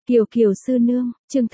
Kiều Kiều sư nương, chương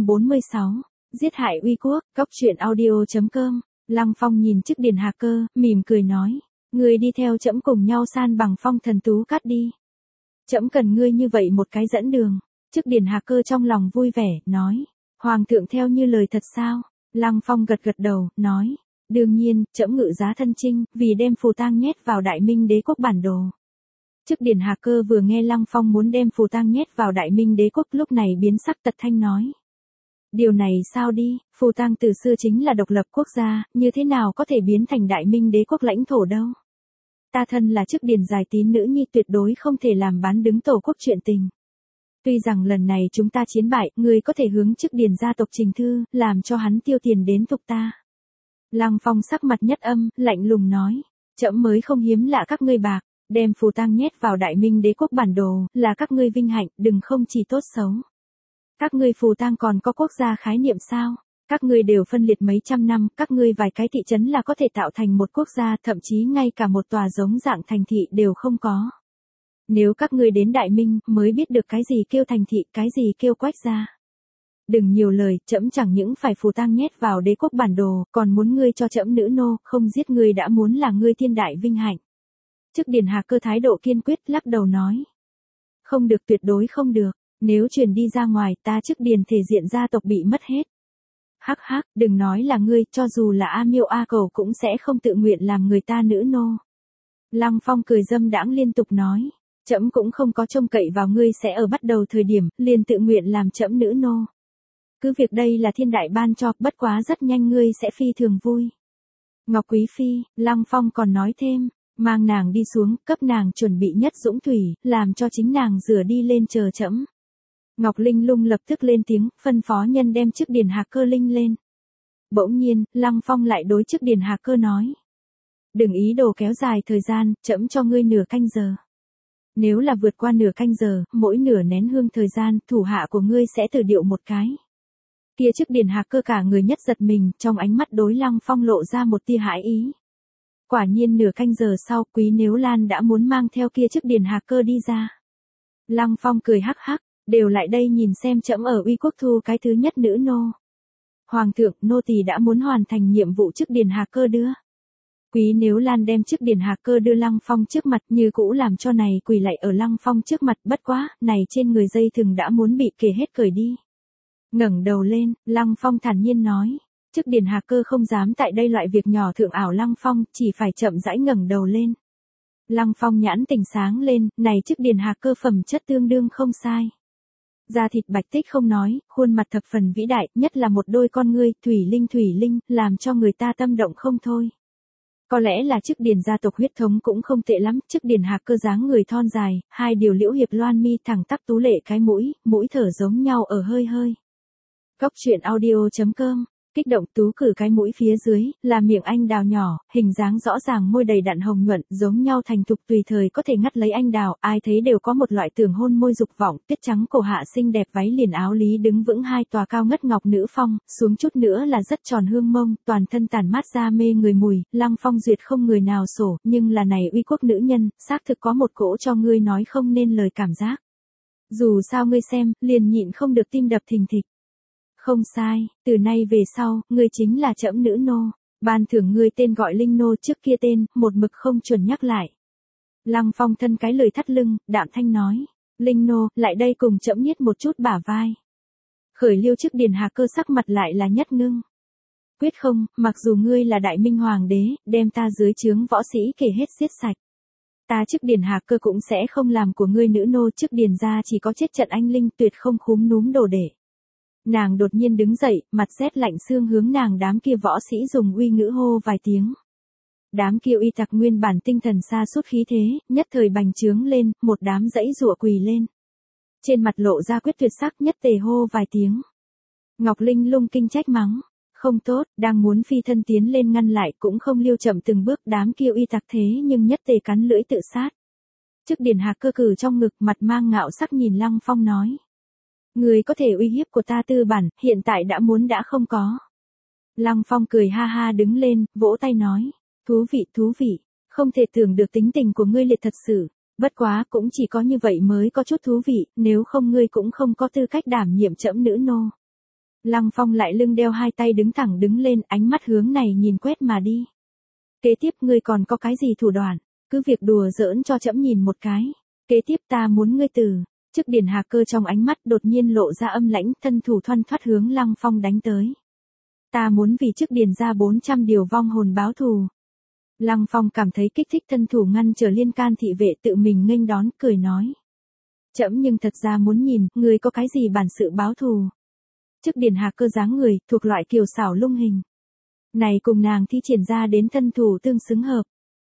846, giết hại uy quốc, cóc truyện audio.com. Lăng Phong nhìn Chức Điền Hạc Cơ, mỉm cười nói, ngươi đi theo trẫm cùng nhau san bằng Phong Thần Tú Cát đi. Trẫm cần ngươi như vậy một cái dẫn đường. Chức Điền Hạc Cơ trong lòng vui vẻ, nói, Hoàng thượng theo như lời thật sao? Lăng Phong gật gật đầu, nói, đương nhiên, trẫm ngự giá thân chinh, vì đem phù tang nhét vào Đại Minh Đế quốc bản đồ. Chức Điền Hạc Cơ vừa nghe Lăng Phong muốn đem phù tang nhét vào Đại Minh Đế quốc lúc này biến sắc tật thanh nói. Điều này sao đi, phù tang từ xưa chính là độc lập quốc gia, như thế nào có thể biến thành Đại Minh Đế quốc lãnh thổ đâu. Ta thân là Chức Điền Giải Tín nữ nhi tuyệt đối không thể làm bán đứng tổ quốc chuyện tình. Tuy rằng lần này chúng ta chiến bại, ngươi có thể hướng Chức Điền gia tộc trình thư, làm cho hắn tiêu tiền đến tục ta. Lăng Phong sắc mặt nhất âm, lạnh lùng nói, trẫm mới không hiếm lạ các ngươi bạc. Đem phù tang nhét vào Đại Minh Đế quốc bản đồ, là các ngươi vinh hạnh, đừng không chỉ tốt xấu. Các ngươi phù tang còn có quốc gia khái niệm sao? Các ngươi đều phân liệt mấy trăm năm, các ngươi vài cái thị trấn là có thể tạo thành một quốc gia, thậm chí ngay cả một tòa giống dạng thành thị đều không có. Nếu các ngươi đến Đại Minh, mới biết được cái gì kêu thành thị, cái gì kêu quách gia. Đừng nhiều lời, trẫm chẳng những phải phù tang nhét vào đế quốc bản đồ, còn muốn ngươi cho trẫm nữ nô, không giết ngươi đã muốn là ngươi thiên đại vinh hạnh. Chức Điền Hạc Cơ thái độ kiên quyết lắc đầu nói. Không được, tuyệt đối không được, nếu truyền đi ra ngoài ta Chức Điền thể diện gia tộc bị mất hết. Hắc hắc, đừng nói là ngươi, cho dù là A Miêu A Cầu cũng sẽ không tự nguyện làm người ta nữ nô. Lăng Phong cười dâm đãng liên tục nói, trẫm cũng không có trông cậy vào ngươi sẽ ở bắt đầu thời điểm, liền tự nguyện làm trẫm nữ nô. Cứ việc đây là thiên đại ban cho, bất quá rất nhanh ngươi sẽ phi thường vui. Ngọc Quý Phi, Lăng Phong còn nói thêm. Mang nàng đi xuống, cấp nàng chuẩn bị nhất dũng thủy, làm cho chính nàng rửa đi lên chờ trẫm. Ngọc Linh Lung lập tức lên tiếng, phân phó nhân đem Chức Điền Hạc Cơ linh lên. Bỗng nhiên, Lăng Phong lại đối Chức Điền Hạc Cơ nói. Đừng ý đồ kéo dài thời gian, trẫm cho ngươi nửa canh giờ. Nếu là vượt qua nửa canh giờ, mỗi nửa nén hương thời gian, thủ hạ của ngươi sẽ tử điệu một cái. Kia Chức Điền Hạc Cơ cả người nhất giật mình, trong ánh mắt đối Lăng Phong lộ ra một tia hãi ý. Quả nhiên nửa canh giờ sau, Quý Nếu Lan đã muốn mang theo kia Chức Điền Hạc Cơ đi ra. Lăng Phong cười hắc hắc, đều lại đây nhìn xem trẫm ở uy quốc thu cái thứ nhất nữ nô. Hoàng thượng, nô tỳ đã muốn hoàn thành nhiệm vụ Chức Điền Hạc Cơ đưa. Quý Nếu Lan đem Chức Điền Hạc Cơ đưa Lăng Phong trước mặt như cũ làm cho này quỳ lạy ở Lăng Phong trước mặt, bất quá, này trên người dây thừng đã muốn bị kề hết cởi đi. Ngẩng đầu lên, Lăng Phong thản nhiên nói. Chức Điền Hạc Cơ không dám tại đây loại việc nhỏ thượng ảo Lăng Phong, chỉ phải chậm rãi ngẩng đầu lên. Lăng Phong nhãn tình sáng lên, này Chức Điền Hạc Cơ phẩm chất tương đương không sai. Da thịt bạch tích không nói, khuôn mặt thập phần vĩ đại, nhất là một đôi con ngươi, thủy linh, làm cho người ta tâm động không thôi. Có lẽ là Chức Điền gia tộc huyết thống cũng không tệ lắm, Chức Điền Hạc Cơ dáng người thon dài, hai điều liễu hiệp loan mi thẳng tắp tú lệ cái mũi thở giống nhau ở hơi hơi. Cóc truyện audio.com. Kích động tú cử cái mũi phía dưới, là miệng anh đào nhỏ, hình dáng rõ ràng môi đầy đặn hồng nhuận, giống nhau thành thục tùy thời có thể ngắt lấy anh đào, ai thấy đều có một loại tưởng hôn môi dục vọng, tuyết trắng cổ hạ xinh đẹp váy liền áo lý đứng vững hai tòa cao ngất ngọc nữ phong, xuống chút nữa là rất tròn hương mông, toàn thân tản mát ra mê người mùi, Lăng Phong duyệt không người nào sổ, nhưng là này uy quốc nữ nhân, xác thực có một cỗ cho ngươi nói không nên lời cảm giác. Dù sao ngươi xem, liền nhịn không được tim đập thình thịch. Không sai, từ nay về sau, ngươi chính là trẫm nữ nô, ban thưởng ngươi tên gọi Linh nô, trước kia tên, một mực không chuẩn nhắc lại. Lăng Phong thân cái lời thắt lưng, đạm thanh nói, Linh nô, lại đây cùng trẫm nhiết một chút bả vai. Khởi liêu Chức Điền Hạc Cơ sắc mặt lại là nhất ngưng. Quyết không, mặc dù ngươi là Đại Minh Hoàng đế, đem ta dưới trướng võ sĩ kể hết giết sạch. Ta Chức Điền Hạc Cơ cũng sẽ không làm của ngươi nữ nô, Chức Điền gia chỉ có chết trận anh linh, tuyệt không khúm núm đồ để. Nàng đột nhiên đứng dậy, mặt rét lạnh xương hướng nàng đám kia võ sĩ dùng uy ngữ hô vài tiếng. Đám kia uy tặc nguyên bản tinh thần sa sút khí thế, nhất thời bành trướng lên, một đám dãy giụa quỳ lên. Trên mặt lộ ra quyết tuyệt sắc, nhất tề hô vài tiếng. Ngọc Linh Lung kinh trách mắng. Không tốt, đang muốn phi thân tiến lên ngăn lại cũng không liêu chậm từng bước, đám kia uy tặc thế nhưng nhất tề cắn lưỡi tự sát. Chức Điền Hạc Cơ cử trong ngực, mặt mang ngạo sắc nhìn Lăng Phong nói. Người có thể uy hiếp của ta tư bản, hiện tại đã muốn đã không có. Lăng Phong cười ha ha đứng lên, vỗ tay nói. Thú vị, không thể tưởng được tính tình của ngươi liệt thật sự. Bất quá cũng chỉ có như vậy mới có chút thú vị, nếu không ngươi cũng không có tư cách đảm nhiệm trẫm nữ nô. Lăng Phong lại lưng đeo hai tay đứng thẳng đứng lên, ánh mắt hướng này nhìn quét mà đi. Kế tiếp ngươi còn có cái gì thủ đoạn, cứ việc đùa giỡn cho trẫm nhìn một cái. Kế tiếp ta muốn ngươi từ. Chức Điền Hạc Cơ trong ánh mắt đột nhiên lộ ra âm lãnh, thân thủ thoăn thoắt hướng Lăng Phong đánh tới. Ta muốn vì Chức Điền ra 400 điều vong hồn báo thù. Lăng Phong cảm thấy kích thích, thân thủ ngăn trở Liên Can thị vệ tự mình nghênh đón, cười nói. Trẫm nhưng thật ra muốn nhìn, ngươi có cái gì bản sự báo thù. Chức Điền Hạc Cơ dáng người, thuộc loại kiều xảo lung hình. Này cùng nàng thi triển ra đến thân thủ tương xứng hợp.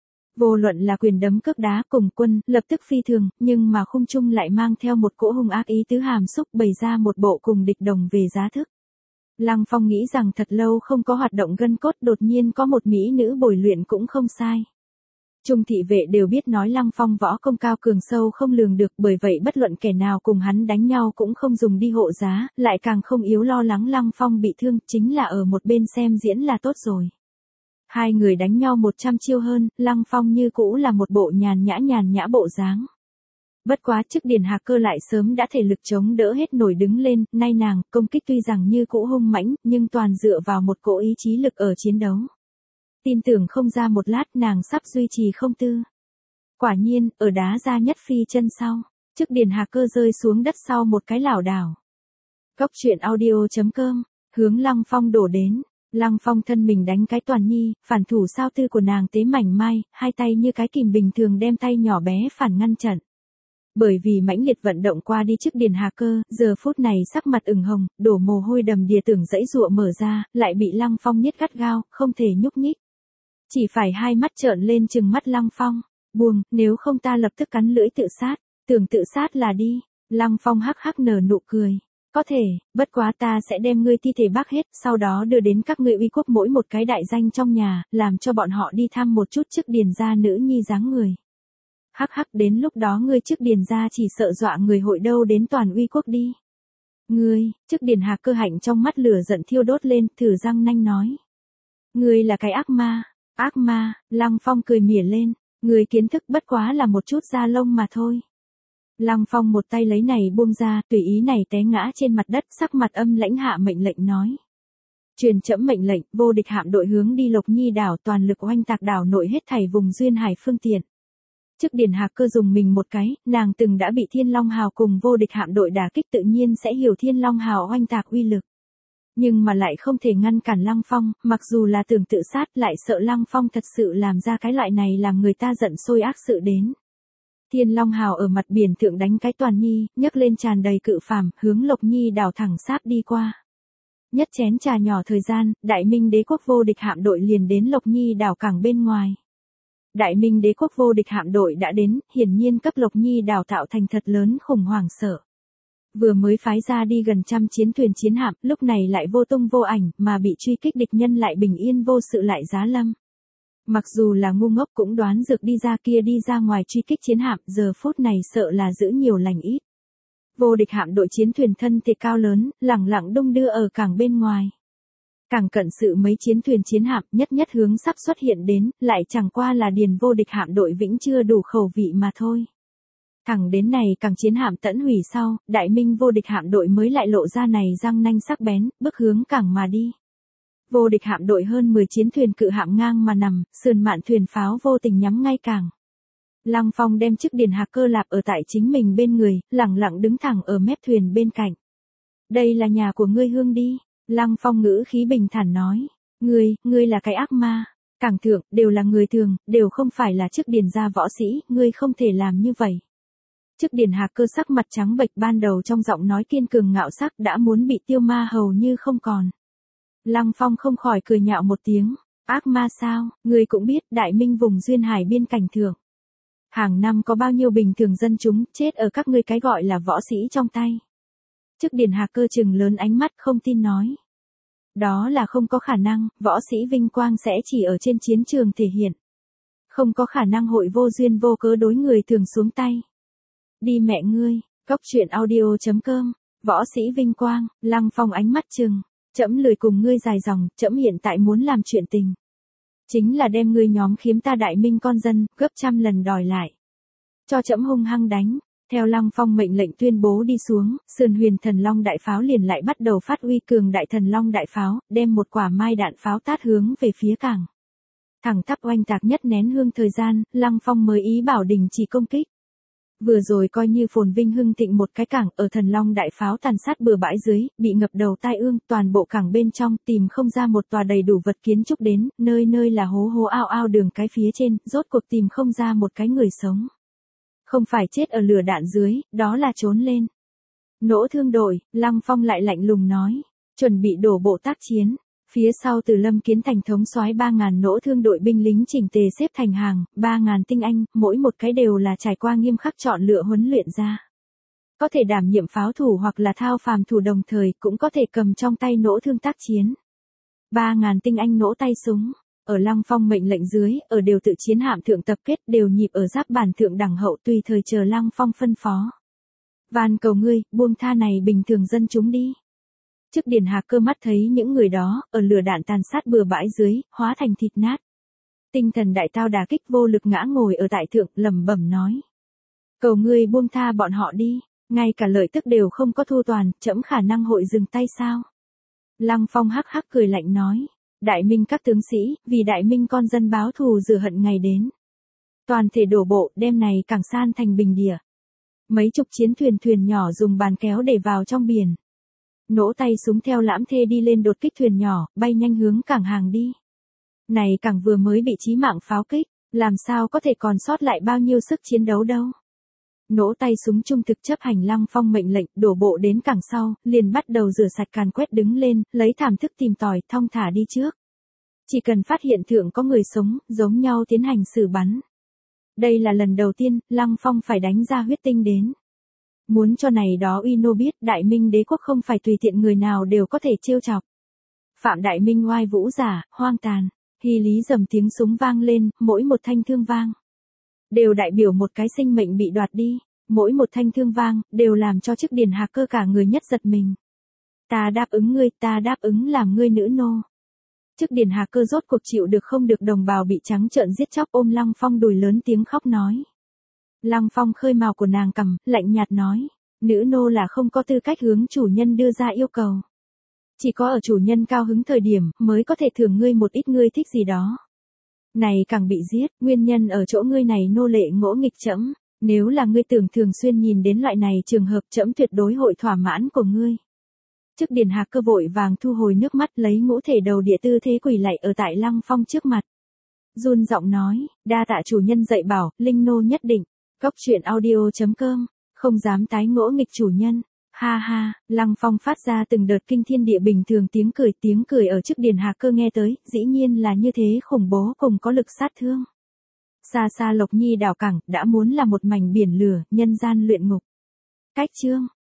Vô luận là quyền đấm cước đá cùng quân, lập tức phi thường, nhưng mà khung trung lại mang theo một cỗ hung ác ý tứ hàm xúc, bày ra một bộ cùng địch đồng về giá thức. Lăng Phong nghĩ rằng thật lâu không có hoạt động gân cốt, đột nhiên có một mỹ nữ bồi luyện cũng không sai. Trung thị vệ đều biết nói Lăng Phong võ công cao cường sâu không lường được, bởi vậy bất luận kẻ nào cùng hắn đánh nhau cũng không dùng đi hộ giá, lại càng không yếu lo lắng Lăng Phong bị thương, chính là ở một bên xem diễn là tốt rồi. Hai người đánh nhau 100 chiêu hơn, Lăng Phong như cũ là một bộ nhàn nhã bộ dáng. Bất quá Chức Điền Hạc Cơ lại sớm đã thể lực chống đỡ hết nổi đứng lên, nay nàng công kích tuy rằng như cũ hung mãnh, nhưng toàn dựa vào một cỗ ý chí lực ở chiến đấu. Tin tưởng không ra một lát nàng sắp duy trì không tư. Quả nhiên, ở đá ra nhất phi chân sau, Chức Điền Hạc Cơ rơi xuống đất sau một cái lảo đảo. Cốc truyện audio.com, hướng Lăng Phong đổ đến. Lăng Phong thân mình đánh cái toàn nhi, phản thủ sao tư của nàng tế mảnh mai, hai tay như cái kìm bình thường đem tay nhỏ bé phản ngăn chặn. Bởi vì mãnh liệt vận động qua đi Chức Điền Hạc Cơ, giờ phút này sắc mặt ửng hồng, đổ mồ hôi đầm đìa, tưởng dãy dụa mở ra, lại bị Lăng Phong niết gắt gao, không thể nhúc nhích. Chỉ phải hai mắt trợn lên trừng mắt Lăng Phong, buông, nếu không ta lập tức cắn lưỡi tự sát, tưởng tự sát là đi. Lăng Phong hắc hắc nở nụ cười. Có thể, bất quá ta sẽ đem ngươi thi thể bác hết, sau đó đưa đến các ngươi uy quốc mỗi một cái đại danh trong nhà, làm cho bọn họ đi thăm một chút Chức Điền gia nữ nhi dáng người. Hắc hắc, đến lúc đó ngươi Chức Điền gia chỉ sợ dọa người hội đâu đến toàn uy quốc đi. Ngươi, Chức Điền Hạc Cơ hạnh trong mắt lửa giận thiêu đốt lên, thử răng nanh nói. Ngươi là cái ác ma. Ác ma, Lăng Phong cười mỉa lên, ngươi kiến thức bất quá là một chút da lông mà thôi. Lăng Phong một tay lấy này buông ra, tùy ý này té ngã trên mặt đất, sắc mặt âm lãnh hạ mệnh lệnh nói. Truyền trẫm mệnh lệnh, vô địch hạm đội hướng đi Lộc Nhi đảo, toàn lực oanh tạc đảo nội hết thảy vùng duyên hải phương tiện. Chức Điền Hạc Cơ dùng mình một cái, nàng từng đã bị Thiên Long Hào cùng vô địch hạm đội đả kích, tự nhiên sẽ hiểu Thiên Long Hào oanh tạc uy lực. Nhưng mà lại không thể ngăn cản Lăng Phong, mặc dù là tưởng tự sát lại sợ Lăng Phong thật sự làm ra cái loại này làm người ta giận sôi ác sự đến. Thiên Long Hào ở mặt biển thượng đánh cái toàn nhi, nhấc lên tràn đầy cự phàm, hướng Lộc Nhi đảo thẳng sáp đi qua. Nhất chén trà nhỏ thời gian, Đại Minh Đế quốc vô địch hạm đội liền đến Lộc Nhi đảo cảng bên ngoài. Đại Minh Đế quốc vô địch hạm đội đã đến, hiển nhiên cấp Lộc Nhi đảo tạo thành thật lớn khủng hoảng sợ. Vừa mới phái ra đi gần trăm chiến thuyền chiến hạm, lúc này lại vô tung vô ảnh, mà bị truy kích địch nhân lại bình yên vô sự lại giá lâm. Mặc dù là ngu ngốc cũng đoán dược đi ra kia đi ra ngoài truy kích chiến hạm, giờ phút này sợ là giữ nhiều lành ít. Vô địch hạm đội chiến thuyền thân thể cao lớn, lẳng lặng đung đưa ở cảng bên ngoài. Càng cận sự mấy chiến thuyền chiến hạm nhất nhất hướng sắp xuất hiện đến, lại chẳng qua là điền vô địch hạm đội vĩnh chưa đủ khẩu vị mà thôi. Thẳng đến này càng chiến hạm tẫn hủy sau, Đại Minh vô địch hạm đội mới lại lộ ra này răng nanh sắc bén, bước hướng cảng mà đi. Vô địch hạm đội hơn 10 chiến thuyền cự hạm ngang mà nằm, sườn mạn thuyền pháo vô tình nhắm ngay cảng. Lăng Phong đem Chức Điền Hạc Cơ lạp ở tại chính mình bên người, lẳng lặng đứng thẳng ở mép thuyền bên cạnh. Đây là nhà của ngươi hương đi. Lăng Phong ngữ khí bình thản nói. Ngươi là cái ác ma. Cảng thượng, đều là người thường, đều không phải là Chức Điền gia võ sĩ, ngươi không thể làm như vậy. Chức Điền Hạc Cơ sắc mặt trắng bệch, ban đầu trong giọng nói kiên cường ngạo sắc đã muốn bị tiêu ma hầu như không còn. Lăng Phong không khỏi cười nhạo một tiếng. Ác ma sao, ngươi cũng biết Đại Minh vùng duyên hải biên cảnh thượng. Hàng năm có bao nhiêu bình thường dân chúng chết ở các ngươi cái gọi là võ sĩ trong tay. Chức Điền Hạc Cơ trừng lớn ánh mắt không tin nói. Đó là không có khả năng, võ sĩ vinh quang sẽ chỉ ở trên chiến trường thể hiện. Không có khả năng hội vô duyên vô cớ đối người thường xuống tay. Đi mẹ ngươi, cốc truyện audio.com, võ sĩ vinh quang, Lăng Phong ánh mắt trừng. Trẫm lười cùng ngươi dài dòng, trẫm hiện tại muốn làm chuyện tình. Chính là đem ngươi nhóm khiếm ta Đại Minh con dân, gấp trăm lần đòi lại. Cho trẫm hung hăng đánh. Theo Lăng Phong mệnh lệnh tuyên bố đi xuống, sườn huyền thần long đại pháo liền lại bắt đầu phát uy cường đại thần long đại pháo, đem một quả mai đạn pháo tát hướng về phía cảng. Thẳng tắp oanh tạc nhất nén hương thời gian, Lăng Phong mới ý bảo đình chỉ công kích. Vừa rồi coi như phồn vinh hưng thịnh một cái cảng ở thần long đại pháo tàn sát bừa bãi dưới, bị ngập đầu tai ương, toàn bộ cảng bên trong tìm không ra một tòa đầy đủ vật kiến trúc đến, nơi nơi là hố hố ao ao đường cái phía trên, rốt cuộc tìm không ra một cái người sống. Không phải chết ở lửa đạn dưới, đó là trốn lên. Nỗ thương đội, Lăng Phong lại lạnh lùng nói, chuẩn bị đổ bộ tác chiến. Phía sau Từ Lâm Kiến Thành thống soái 3.000 nỗ thương đội binh lính chỉnh tề xếp thành hàng, 3.000 tinh anh, mỗi một cái đều là trải qua nghiêm khắc chọn lựa huấn luyện ra. Có thể đảm nhiệm pháo thủ hoặc là thao phàm thủ đồng thời, cũng có thể cầm trong tay nỗ thương tác chiến. 3.000 tinh anh nỗ tay súng, ở Lăng Phong mệnh lệnh dưới, ở đều tự chiến hạm thượng tập kết đều nhịp ở giáp bản thượng đẳng hậu tùy thời chờ Lăng Phong phân phó. Van cầu ngươi, buông tha này bình thường dân chúng đi. Trước Điền Hạc Cơ mắt thấy những người đó, ở lửa đạn tàn sát bừa bãi dưới, hóa thành thịt nát. Tinh thần đại tao đả kích vô lực ngã ngồi ở tại thượng, lẩm bẩm nói. Cầu ngươi buông tha bọn họ đi, ngay cả lợi tức đều không có thu toàn, trẫm khả năng hội dừng tay sao? Lăng Phong hắc hắc cười lạnh nói. Đại Minh các tướng sĩ, vì Đại Minh con dân báo thù rửa hận ngày đến. Toàn thể đổ bộ, đêm này cảng san thành bình địa. Mấy chục chiến thuyền nhỏ dùng bàn kéo để vào trong biển. Nỗ tay súng theo lãm thê đi lên đột kích thuyền nhỏ, bay nhanh hướng cảng hàng đi. Này cảng vừa mới bị chí mạng pháo kích, làm sao có thể còn sót lại bao nhiêu sức chiến đấu đâu. Nỗ tay súng trung thực chấp hành Lăng Phong mệnh lệnh, đổ bộ đến cảng sau, liền bắt đầu rửa sạch càn quét đứng lên, lấy thảm thức tìm tòi, thong thả đi trước. Chỉ cần phát hiện thượng có người sống, giống nhau tiến hành xử bắn. Đây là lần đầu tiên, Lăng Phong phải đánh ra huyết tinh đến. Muốn cho này đó uy nô biết Đại Minh đế quốc không phải tùy tiện người nào đều có thể trêu chọc. Phạm Đại Minh oai vũ giả, hoang tàn, hy lý dầm tiếng súng vang lên, mỗi một thanh thương vang. Đều đại biểu một cái sinh mệnh bị đoạt đi, mỗi một thanh thương vang, đều làm cho chức Điền Hạc Cơ cả người nhất giật mình. Ta đáp ứng ngươi, ta đáp ứng làm ngươi nữ nô. Chức Điền Hạc Cơ rốt cuộc chịu được không được đồng bào bị trắng trợn giết chóc ôm Lăng Phong đùi lớn tiếng khóc nói. Lăng Phong khơi mào của nàng cầm, lạnh nhạt nói, nữ nô là không có tư cách hướng chủ nhân đưa ra yêu cầu. Chỉ có ở chủ nhân cao hứng thời điểm, mới có thể thưởng ngươi một ít ngươi thích gì đó. Này càng bị giết, nguyên nhân ở chỗ ngươi này nô lệ ngỗ nghịch trẫm, nếu là ngươi tưởng thường xuyên nhìn đến loại này trường hợp trẫm tuyệt đối hội thỏa mãn của ngươi. Chức Điền Hạc Cơ vội vàng thu hồi nước mắt lấy ngũ thể đầu địa tư thế quỳ lạy ở tại Lăng Phong trước mặt. Run giọng nói, đa tạ chủ nhân dạy bảo, linh nô nhất định. Cóc truyện audio.com, không dám tái ngỗ nghịch chủ nhân. Ha ha, Lăng Phong phát ra từng đợt kinh thiên địa bình thường tiếng cười ở chức Điền Hạc Cơ nghe tới, dĩ nhiên là như thế khủng bố cùng có lực sát thương. Xa xa Lộc Nhi đảo cảng, đã muốn là một mảnh biển lửa, nhân gian luyện ngục. Cách chương